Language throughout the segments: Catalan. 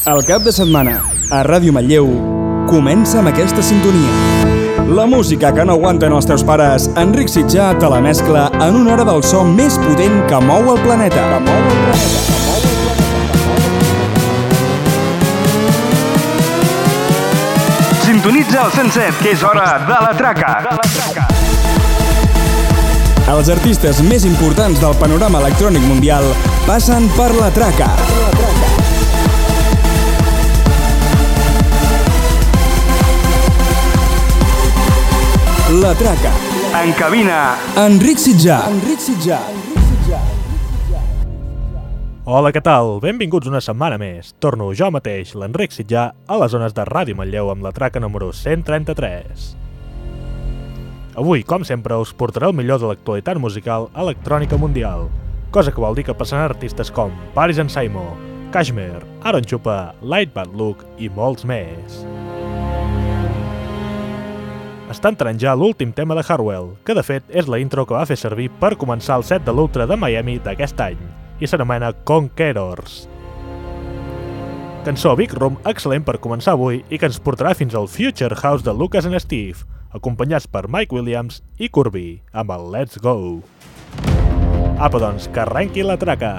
El cap de setmana, a Ràdio Manlleu, comença amb aquesta sintonia. La música que no aguanten els teus pares, Enric Sitjà te la mescla en una hora del so més potent que mou el planeta. Sintonitza el 107, que és hora de la traca. Els artistes més importants del panorama electrònic mundial passen per la traca. La traca. En cabina, Enric Sitjà. Hola, què tal? Benvinguts una setmana més. Torno jo mateix, l'Enric Sitjà, a les zones de Ràdio Manlleu amb la traca número 133. Avui, com sempre, us portaré el millor de l'actualitat musical electrònica mundial, cosa que vol dir que passaran artistes com Paris and Simon, Kashmir, Aaron Chupa, Light Bad Look i molts més. Està entrant ja l'últim tema de Hardwell, que de fet és la intro que va fer servir per començar el set de l'Ultra de Miami d'aquest any, i s'anomena Conquerors. Cançó Big Room excel·lent per començar avui i que ens portarà fins al Future House de Lucas and Steve, acompanyats per Mike Williams i Kirby, amb el Let's Go. Apa, doncs, que arrenqui la traca!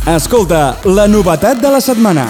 Escolta, la novetat de la setmana.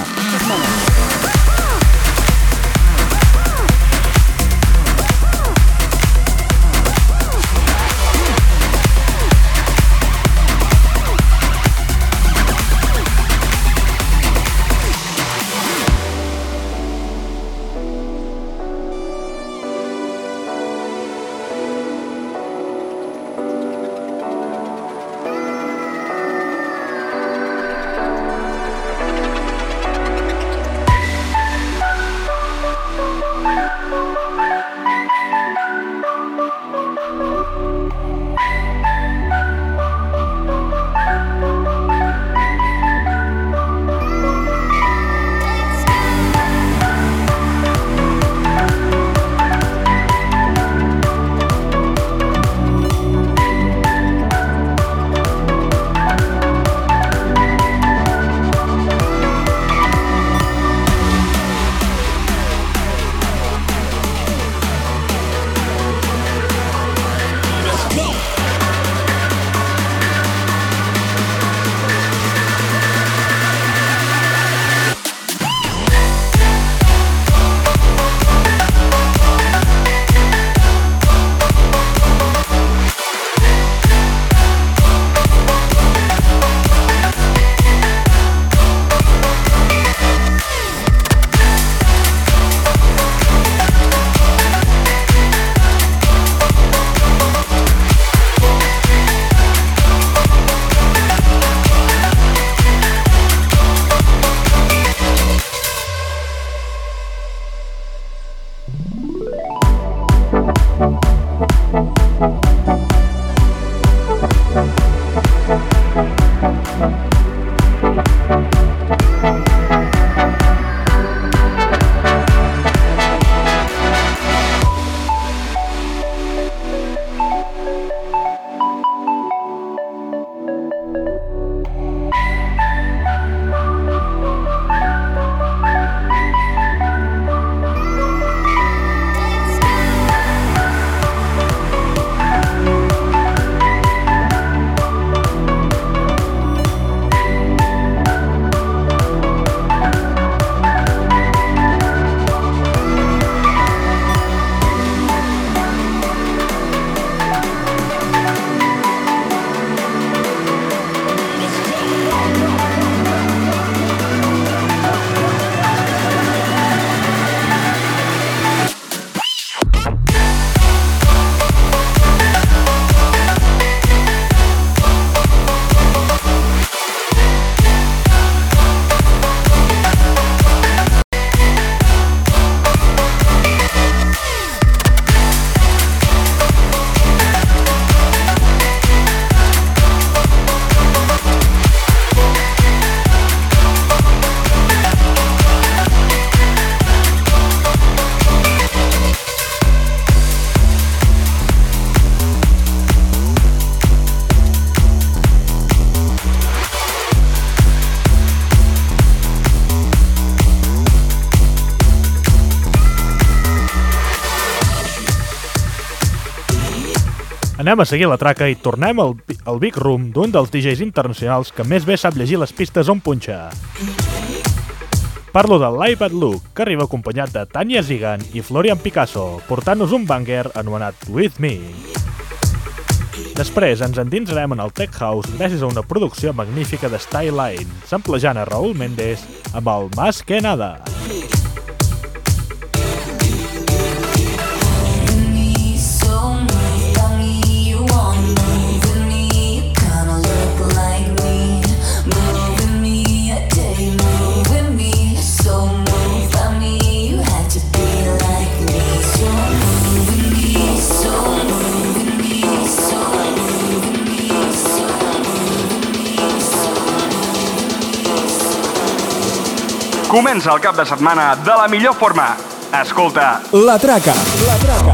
Anem a seguir la traca i tornem al Big Room d'un dels DJs internacionals que més bé sap llegir les pistes on punxar. Parlo de l'iPad Luke, que arriba acompanyat de Tanya Zigan i Florian Picasso, portant-nos un banger anomenat With Me. Després ens endinsarem en el Tech House gràcies a una producció magnífica de Styline, samplejant a Raúl Méndez amb el Más que Nada. Comença el cap de setmana de la millor forma. Escolta, La Traca. La Traca.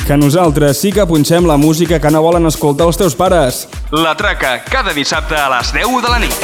Que nosaltres sí que punxem la música que no volen escoltar els teus pares. La Traca, cada dissabte a les 10 de la nit.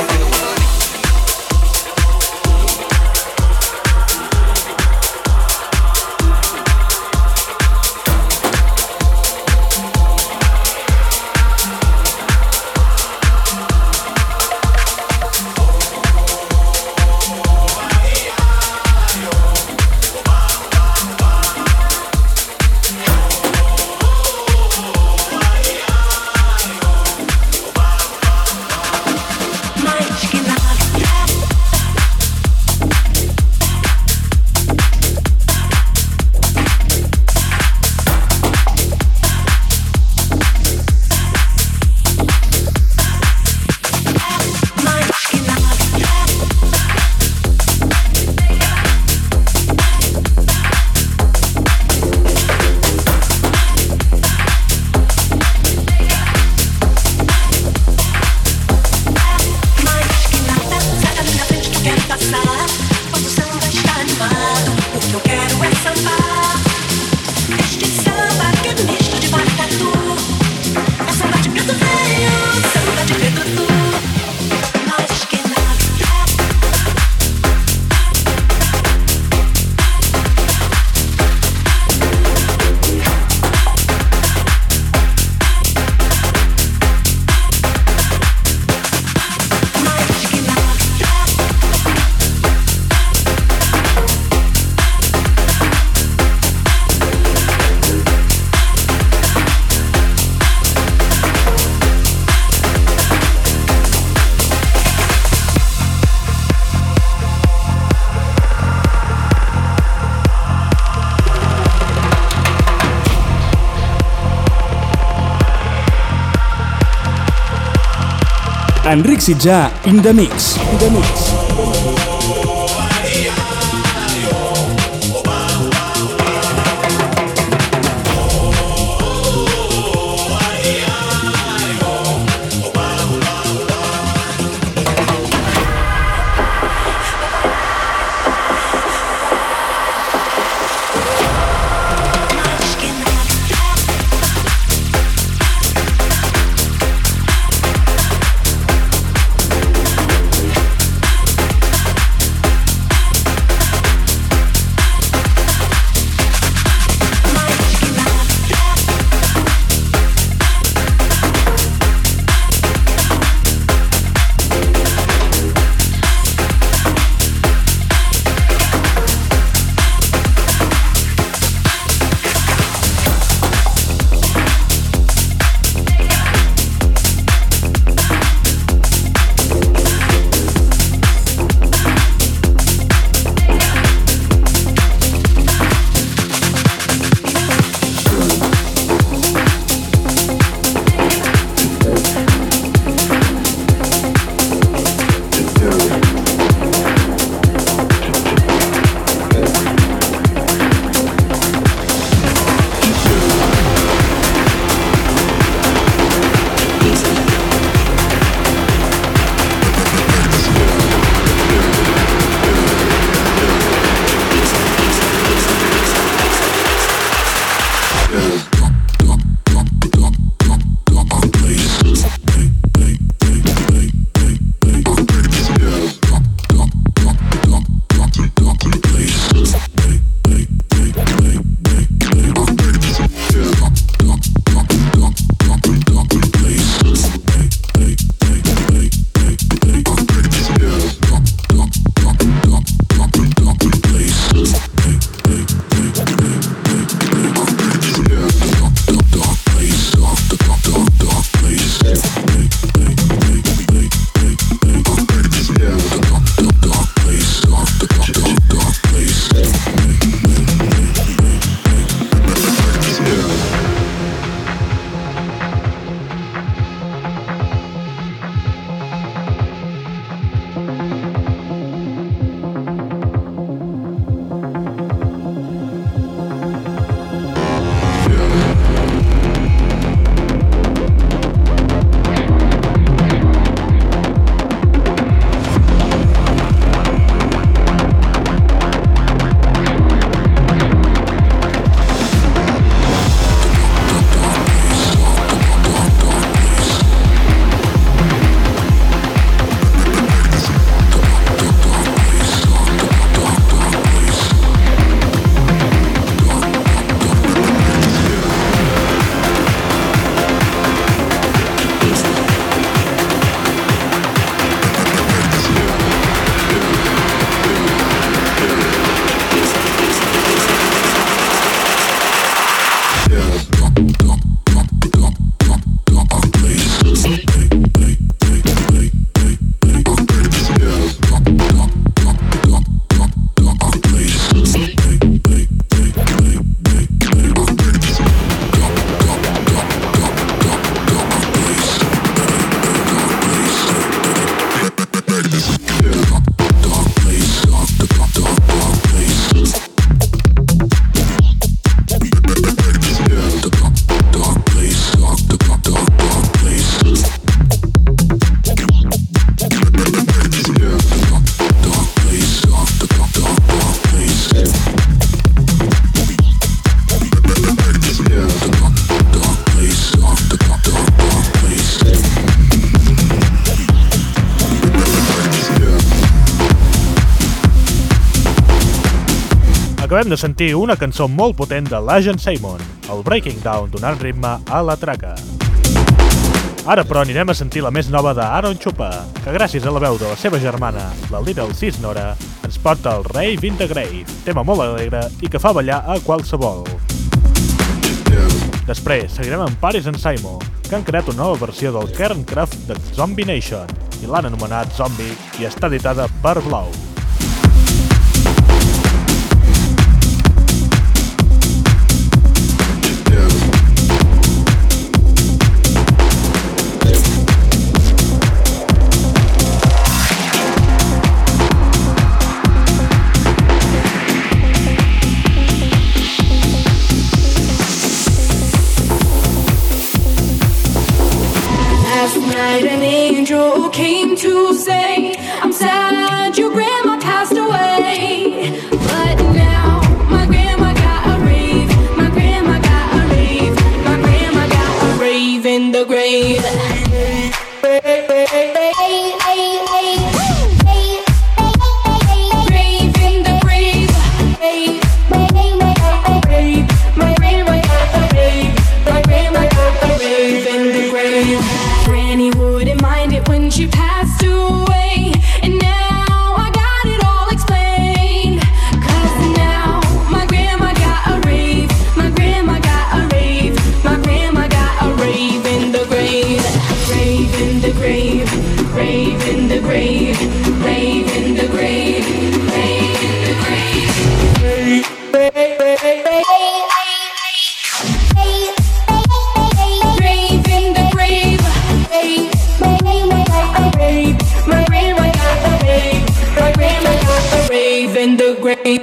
Enric Sitjà, in the mix. Acabem de sentir una cançó molt potent de l'Agent Simon, el Breaking Down, donant ritme a la traca. Ara, però, anirem a sentir la més nova d'Aaron Chupa, que gràcies a la veu de la seva germana, la Little Sis Nora, ens porta el Rave in the Grave, tema molt alegre i que fa ballar a qualsevol. Després, seguirem amb Paris and Simo, que han creat una nova versió del Kernkraft de Zombie Nation i l'han anomenat Zombie i està editada per Blau. An angel came to say, I'm sad your grandma passed away. But now my grandma got a rave. My grandma got a rave. My grandma got a rave in the grave. She passed away, and now I got it all explained. 'Cause now my grandma got a rave. My grandma got a rave. My grandma got a rave in the grave. Rave in the grave. Rave in the grave. Rave in the grave. Rave in the grave. In the grave.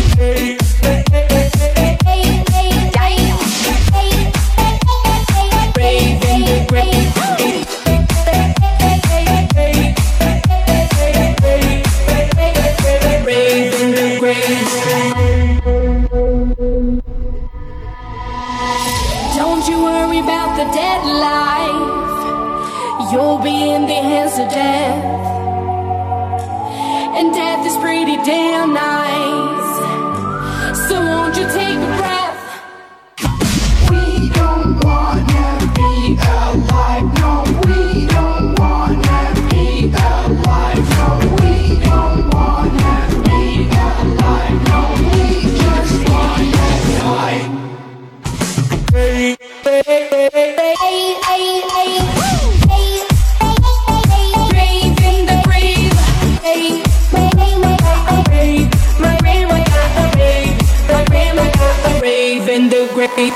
Don't you worry about the dead life. You'll be in the hands of death. And death is pretty damn nice. So won't you take a breath? We don't wanna be alive. No, we don't wanna be alive. No, we don't wanna be alive. No, we just wanna die. In the grave.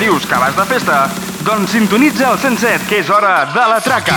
dius que vas de festa? Doncs sintonitza el 107, que és hora de la traca.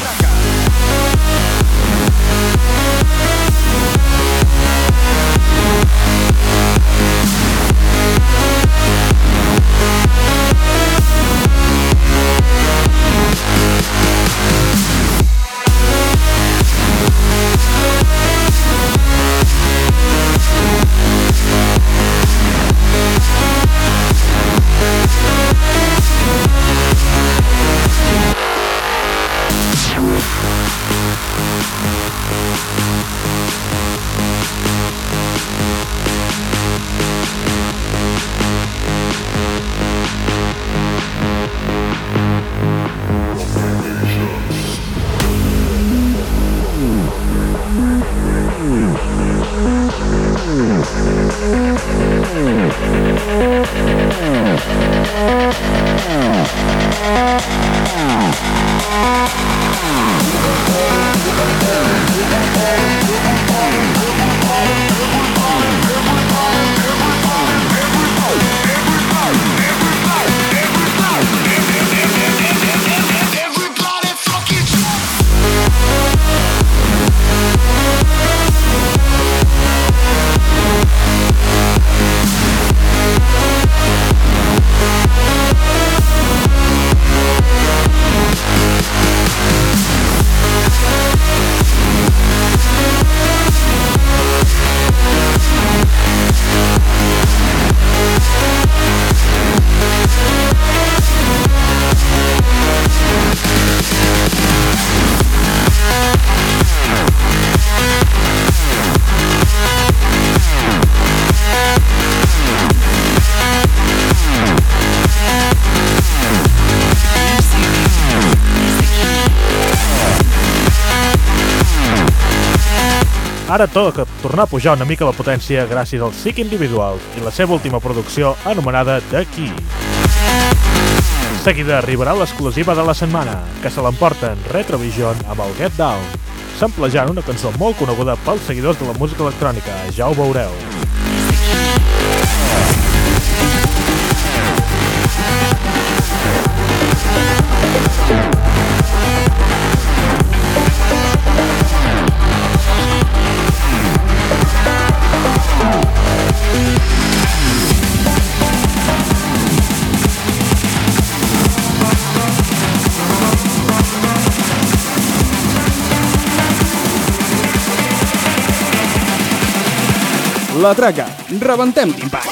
Ara toca tornar a pujar una mica la potència gràcies al Sick Individual i la seva última producció anomenada The Key. Seguida arribarà l'exclusiva de la setmana, que se l'emporten Retrovision amb el Get Down, samplejant una cançó molt coneguda pels seguidors de la música electrònica, ja ho veureu. La traca, rebentem timpans.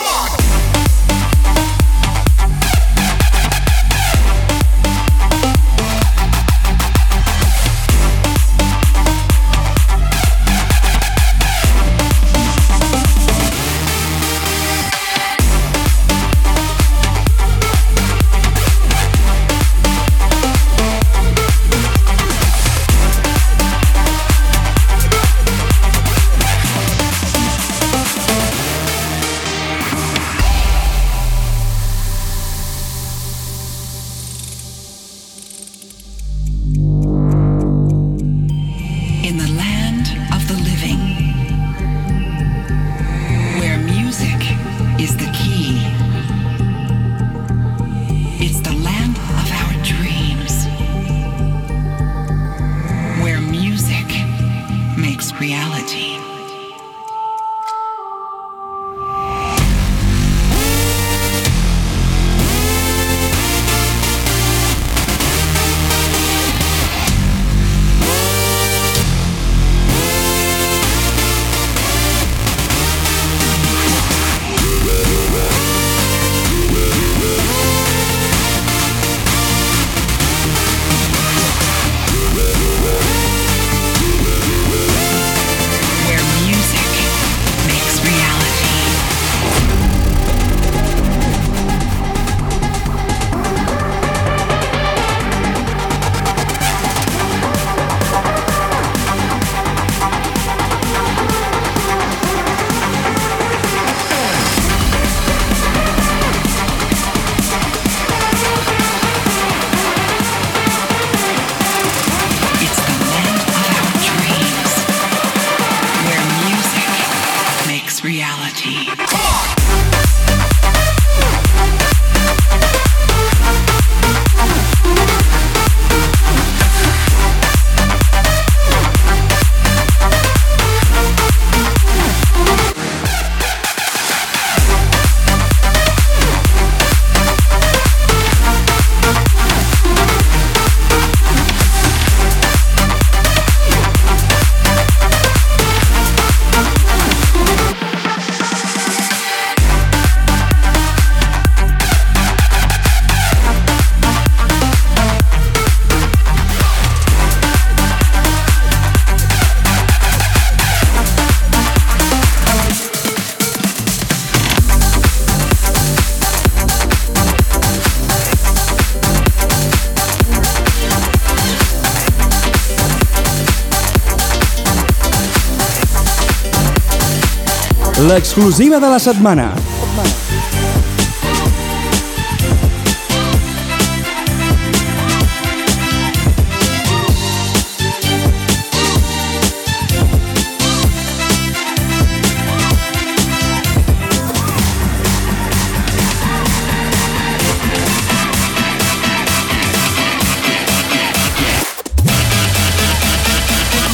l'exclusiva de la setmana.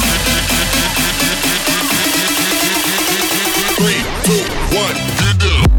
Three, two, one, get down.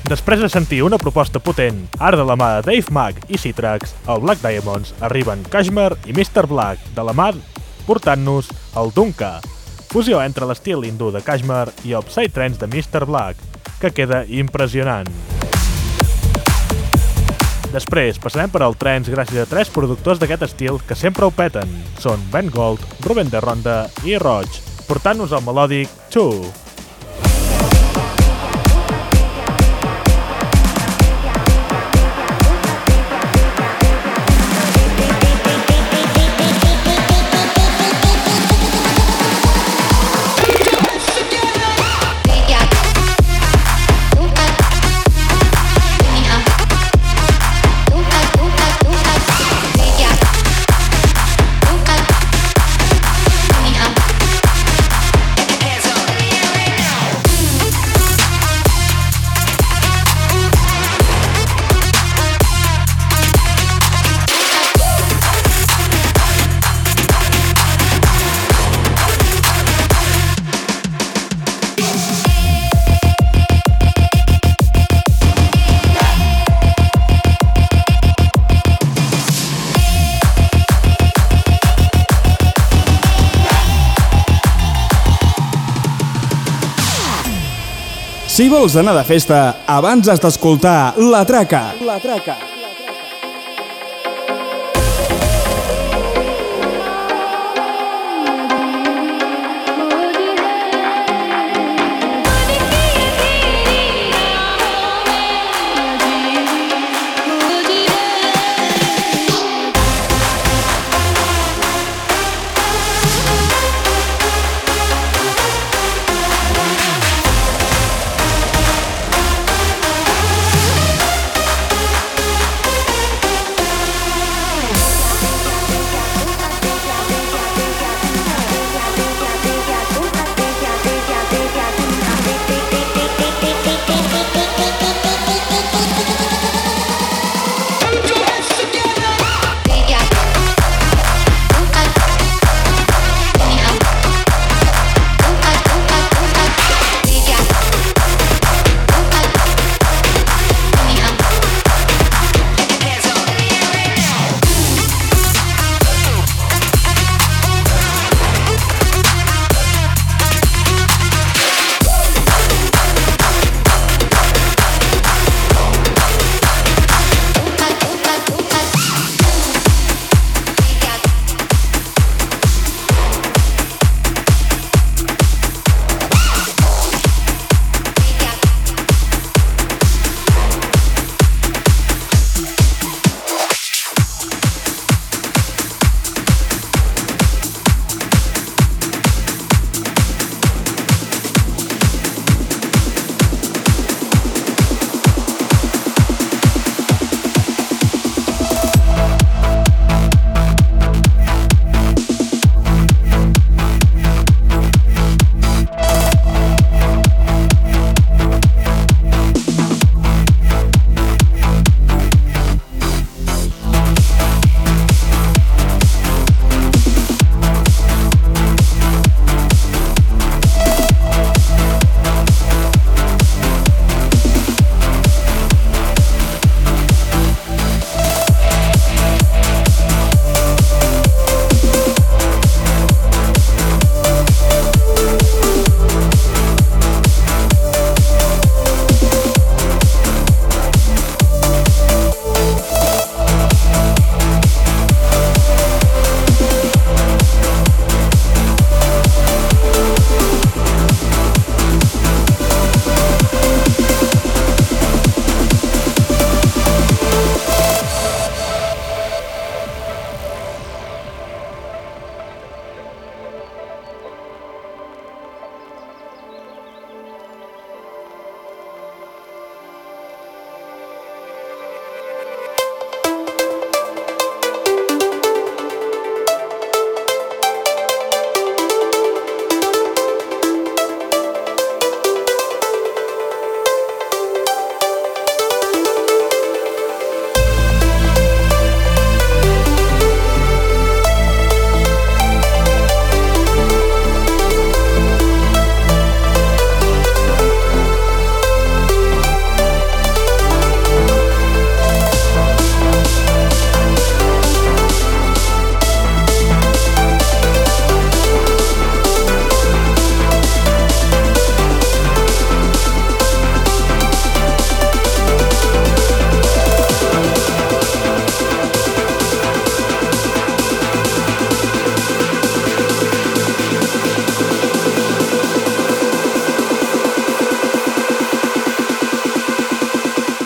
Després de sentir una proposta potent, ara de la mà de Dave Mag i Citrax, el Black Diamonds arriben Kashmir i Mr. Black de la mà portant-nos el Dunka, fusió entre l'estil hindú de Kashmir i el Psytrance de Mr. Black, que queda impressionant. Després passarem per al trance gràcies a 3 productors d'aquest estil que sempre ho peten. Són Ben Gold, Ruben de Ronda i Roig, portant-nos el melòdic 2. Si vols anar de festa, abans has d'escoltar La Traca. La Traca.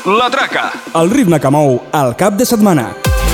La Traca. El ritme que mou el cap de setmana.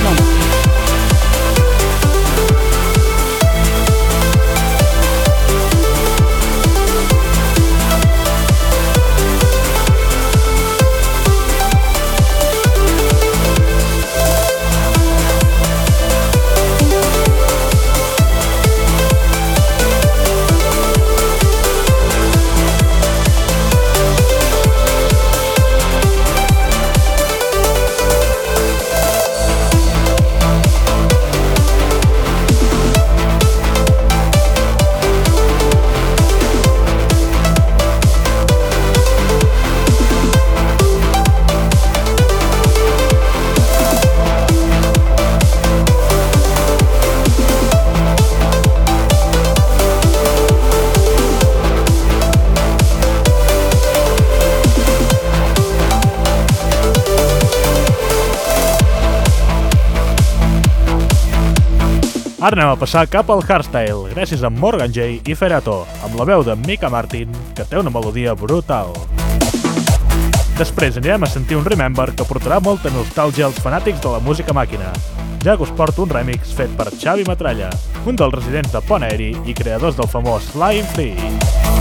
Ara anem a passar cap al hardstyle, gràcies a Morgan J i Ferato, amb la veu de Mika Martin, que té una melodia brutal. Després anirem a sentir un Remember que portarà molta nostàlgia als fanàtics de la música màquina, ja que us porto un remix fet per Xavi Metralla, un dels residents de Pont Aeri i creadors del famós Flying Free.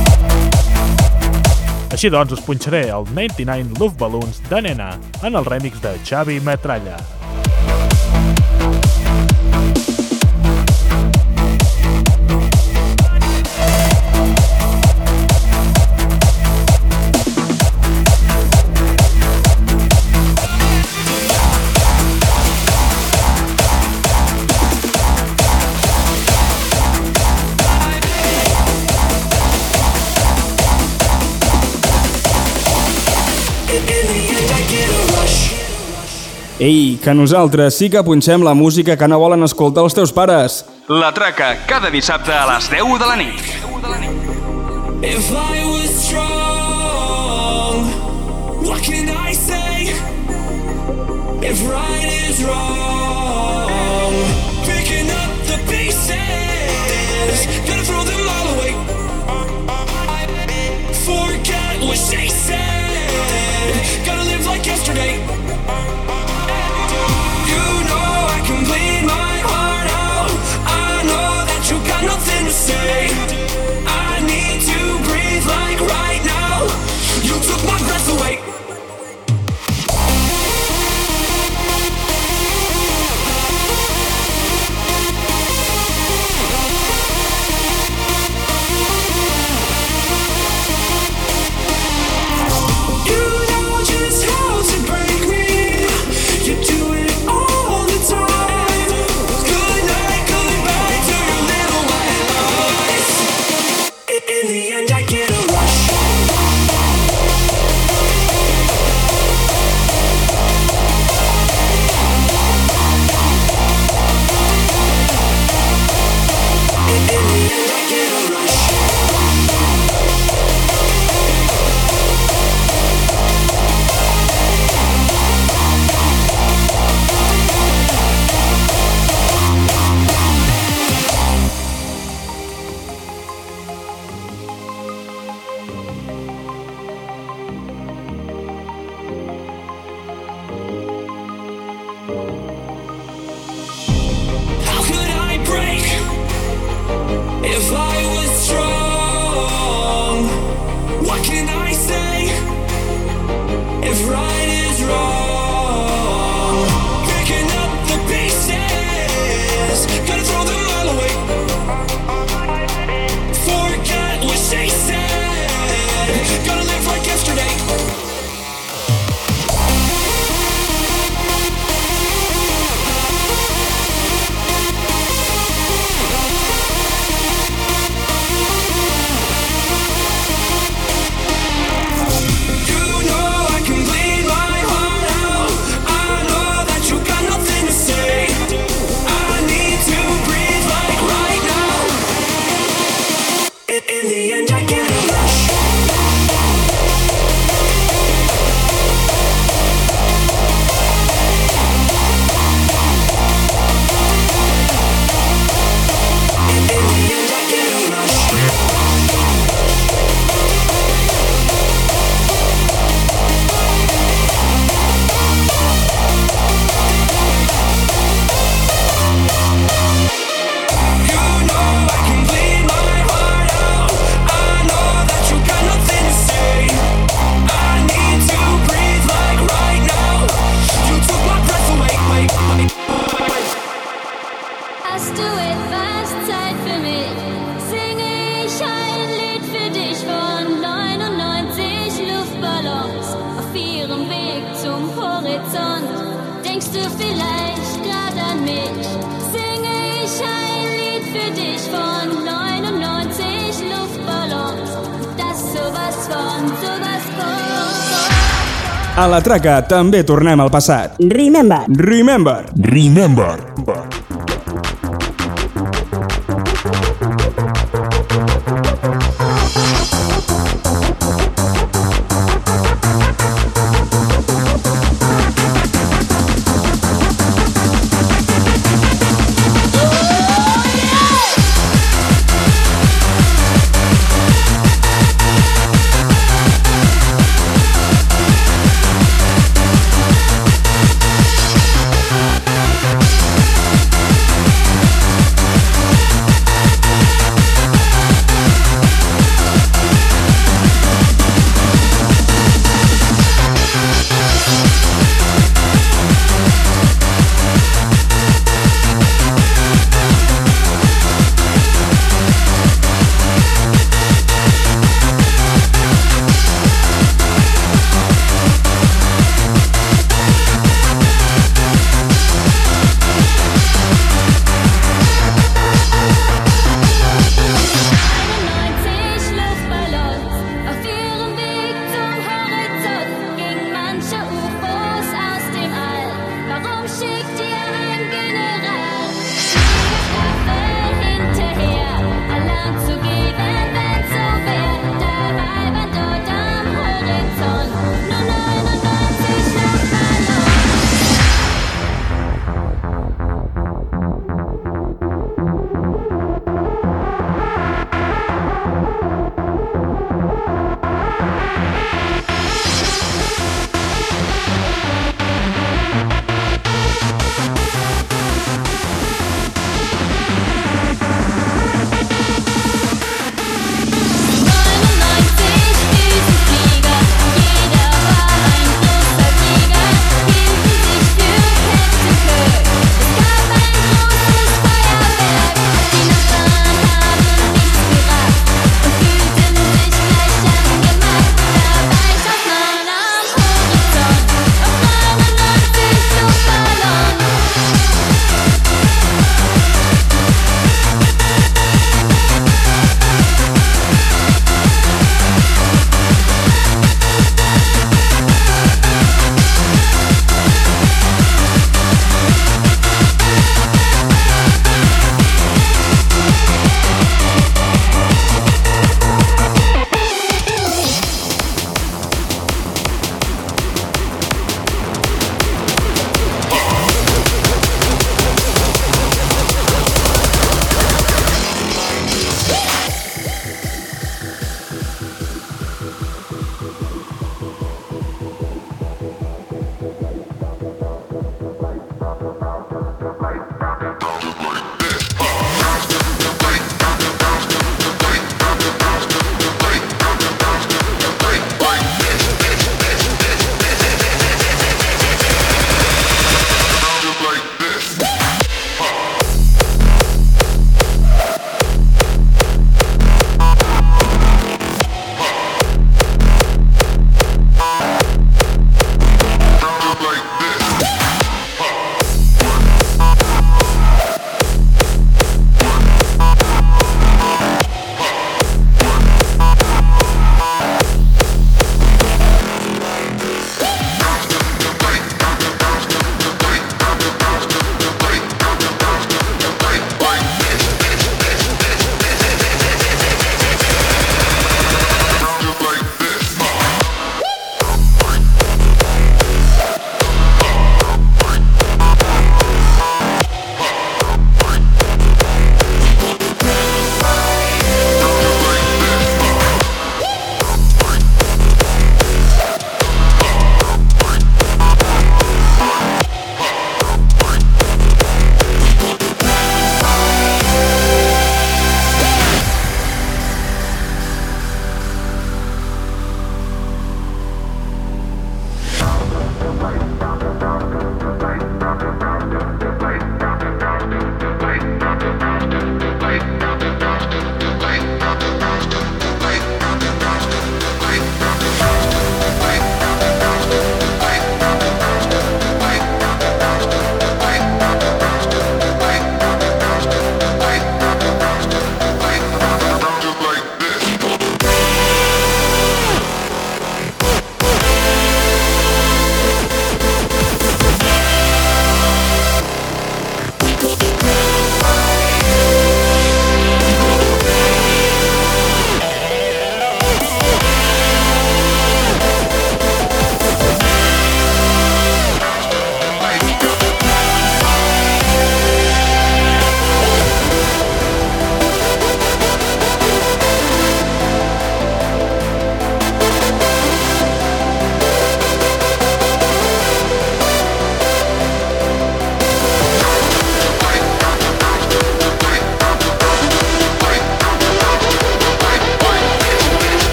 Així doncs, us punxaré el 99 Love Balloons de Nena en el remix de Xavi Metralla. Ei, que nosaltres sí que punxem la música que no volen escoltar els teus pares. La Traca, cada dissabte a les 10 de la nit. If I was strong, what can I say? If right is wrong, picking up the pieces, gonna throw them all away. Forget what she said, gotta live like yesterday. You know I can bleed my heart out, I know that you got nothing to say. I need to breathe like right now, you took my breath away. You know just how to break me, you do it all the time. Good night, goodbye to your little white lies. In the end I get a rush. In the end I get a rush. How could I break if I was strong? What can I say if right is wrong? Picking up the pieces, gotta throw them all away. Forget what she said, gotta live like yesterday. You know I can bleed my ihrem Weg zum Horizont. Denkst du vielleicht gerade an mich? Singe ich ein Lied für dich von 99 Luftballons. Das sowas von. A la traca també tornem al passat. Remember.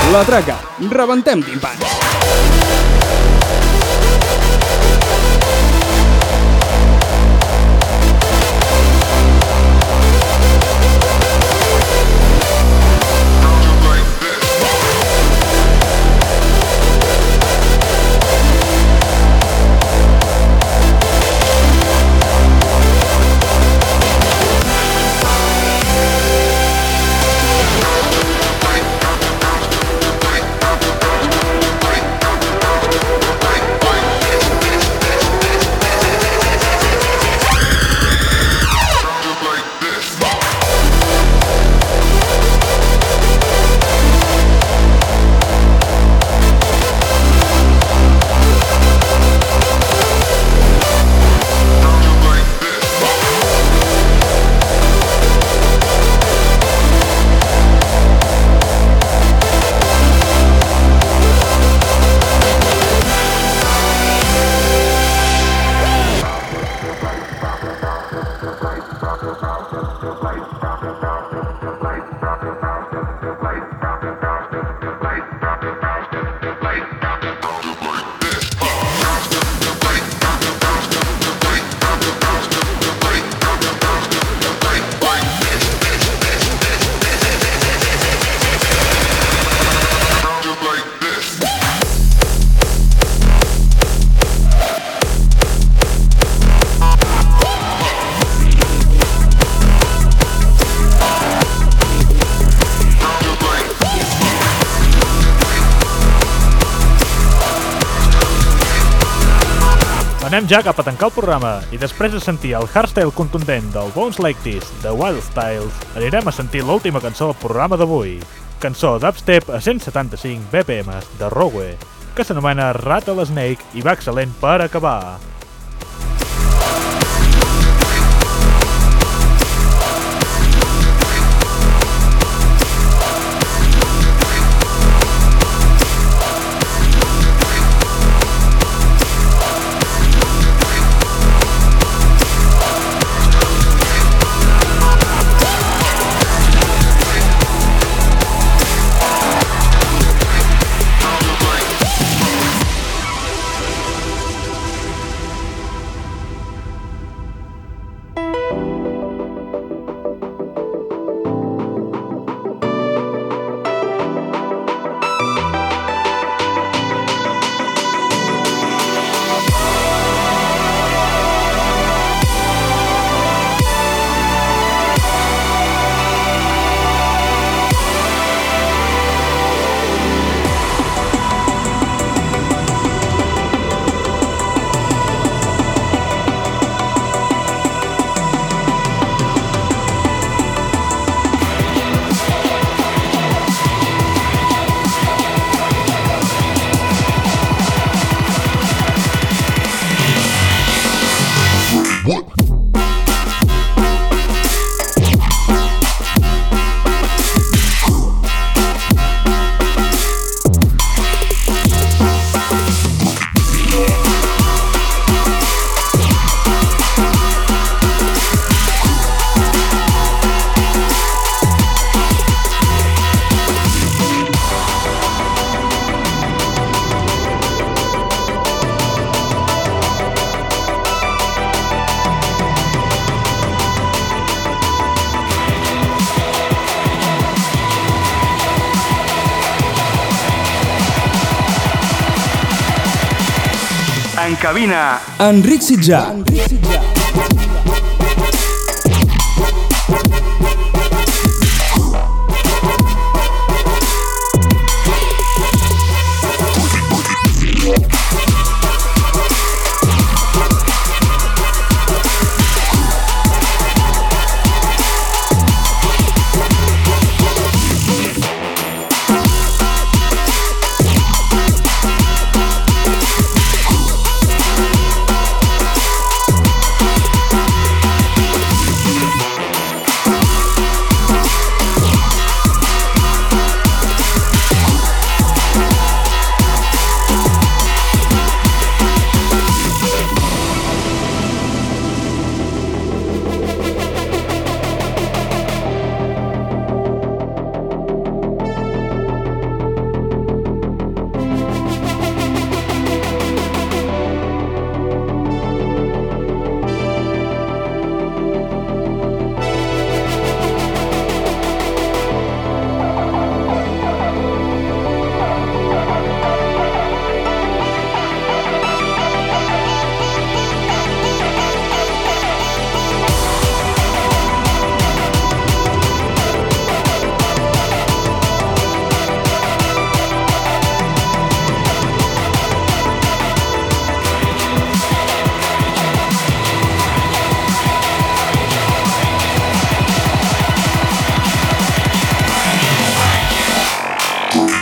La Traca, rebentem timpans. Anem ja cap a tancar el programa i després de sentir el hardstyle contundent del Bones Like This de Wild Styles, anirem a sentir l'última cançó del programa d'avui. Cançó dubstep a 175 BPM de Rogue, que s'anomena Rattlesnake i va excel·lent per acabar. En cabina, Enric Sitjà.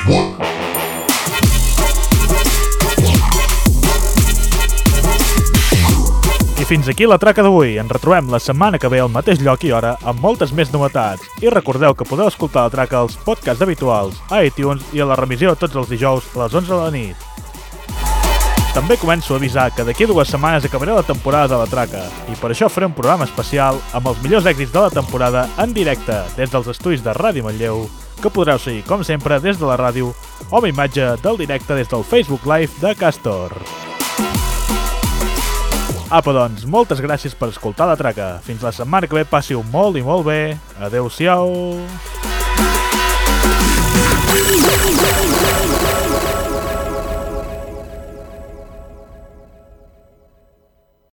I fins aquí la traca d'avui. Ens retrobem la setmana que ve al mateix lloc i hora amb moltes més novetats. I recordeu que podeu escoltar la traca als podcasts habituals, a iTunes i a la remissió tots els dijous a les 11 de la nit. També començo a avisar que d'aquí 2 setmanes acabaré la temporada de la traca i per això faré un programa especial amb els millors èxits de la temporada en directe des dels estudis de Ràdio Manlleu, que podreu seguir, com sempre, des de la ràdio o amb imatge del directe des del Facebook Live de Castor. Apa, doncs, moltes gràcies per escoltar la traca. Fins la setmana que ve, passi-ho molt i molt bé. Adeu-siau.